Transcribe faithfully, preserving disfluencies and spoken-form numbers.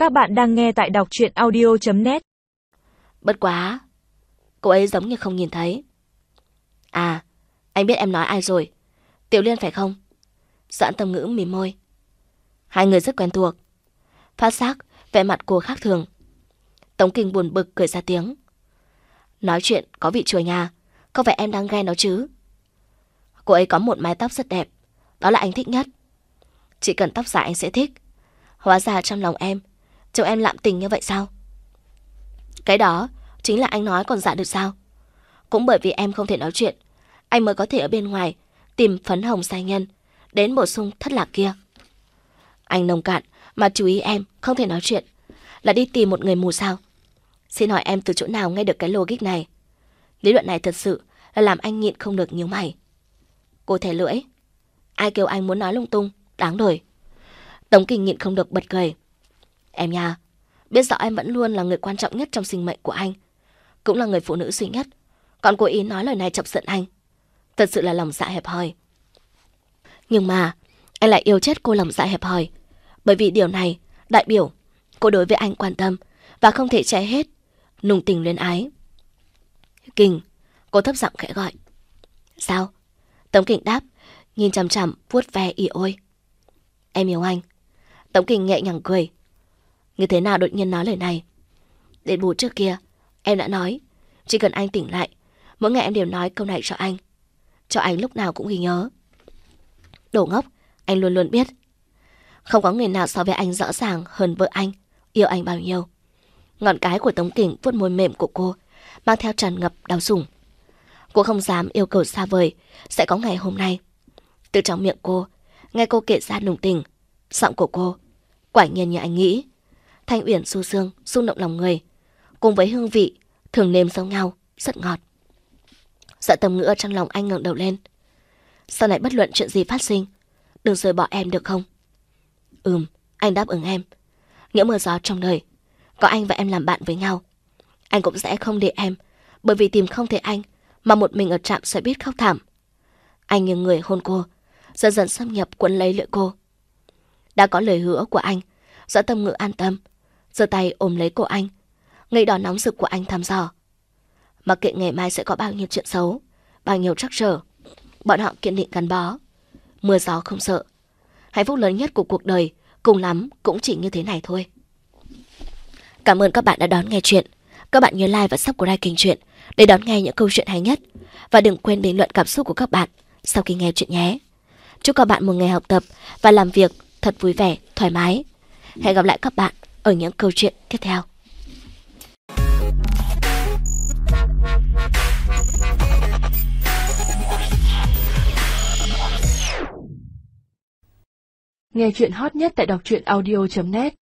Các bạn đang nghe tại đọc truyện audio chấm net. Bất quá, cô ấy giống như không nhìn thấy. À, anh biết em nói ai rồi. Tiểu Liên phải không? Doãn Tâm Ngữ mỉm môi. Hai người rất quen thuộc. Phát giác vẻ mặt cô khác thường. Tống Kinh buồn bực cười ra tiếng. Nói chuyện có vị chua nhà, không phải em đang ghen đó chứ? Cô ấy có một mái tóc rất đẹp, đó là anh thích nhất. Chỉ cần tóc dài anh sẽ thích. Hóa ra trong lòng em, chồng em lạm tình như vậy sao? Cái đó chính là anh nói còn dạ được sao? Cũng bởi vì em không thể nói chuyện, anh mới có thể ở bên ngoài tìm phấn hồng sai nhân đến bổ sung thất lạc kia. Anh nông cạn mà chú ý em không thể nói chuyện, là đi tìm một người mù sao? Xin hỏi em từ chỗ nào nghe được cái logic này? Lý luận này thật sự là làm anh nhịn không được nhíu mày. Cô thè lưỡi. Ai kêu anh muốn nói lung tung, đáng đời. Tống Kinh nhịn không được bật cười. Em nha, biết rõ em vẫn luôn là người quan trọng nhất trong sinh mệnh của anh, cũng là người phụ nữ duy nhất, còn cố ý nói lời này chọc giận anh. Thật sự là lòng dạ hẹp hòi. Nhưng mà anh lại yêu chết cô lòng dạ hẹp hòi, bởi vì điều này đại biểu cô đối với anh quan tâm và không thể che hết nùng tình luyến ái. Kinh, cô thấp giọng khẽ gọi. Sao? Tống Kinh đáp, nhìn chằm chằm vuốt ve ỉ ôi. Em yêu anh. Tống Kinh nhẹ nhàng cười. Như thế nào đột nhiên nói lời này? Đến bù trước kia em đã nói, chỉ cần anh tỉnh lại, mỗi ngày em đều nói câu này cho anh, cho anh lúc nào cũng ghi nhớ. Đồ ngốc, anh luôn luôn biết. Không có người nào so với anh rõ ràng hơn vợ anh yêu anh bao nhiêu. Ngọn cái của Tống Kinh vuốt môi mềm của cô, mang theo tràn ngập đau sủng. Cô không dám yêu cầu xa vời sẽ có ngày hôm nay. Từ trong miệng cô, nghe cô kể ra nùng tình, giọng của cô quả nhiên như anh nghĩ, thanh uyển du dương, rung động lòng người, cùng với hương vị thường nêm giống nhau, rất ngọt. Dạ Tâm Ngữ ở trong lòng anh ngẩng đầu lên. Sau này bất luận chuyện gì phát sinh, đừng rời bỏ em được không? Ừm, anh đáp ứng em. Những mưa gió trong đời, có anh và em làm bạn với nhau, anh cũng sẽ không để em bởi vì tìm không thấy anh mà một mình ở trạm xe buýt khóc thảm. Anh như người hôn cô, dần dần xâm nhập cuốn lấy lưỡi cô. Đã có lời hứa của anh, Doãn Tâm Ngữ an tâm, giơ tay ôm lấy cổ anh, ngây đỏ nóng rực của anh thăm dò. Mặc kệ ngày mai sẽ có bao nhiêu chuyện xấu, bao nhiêu trắc trở, bọn họ kiên định gắn bó, mưa gió không sợ. Hạnh phúc lớn nhất của cuộc đời cùng lắm cũng chỉ như thế này thôi. Cảm ơn các bạn đã đón nghe chuyện. Các bạn nhớ like và subscribe kênh truyện để đón nghe những câu chuyện hay nhất, và đừng quên bình luận cảm xúc của các bạn sau khi nghe chuyện nhé. Chúc các bạn một ngày học tập và làm việc thật vui vẻ, thoải mái. Hẹn gặp lại các bạn ở những câu chuyện tiếp theo. Nghe chuyện hot nhất tại đọc truyện audio chấm net.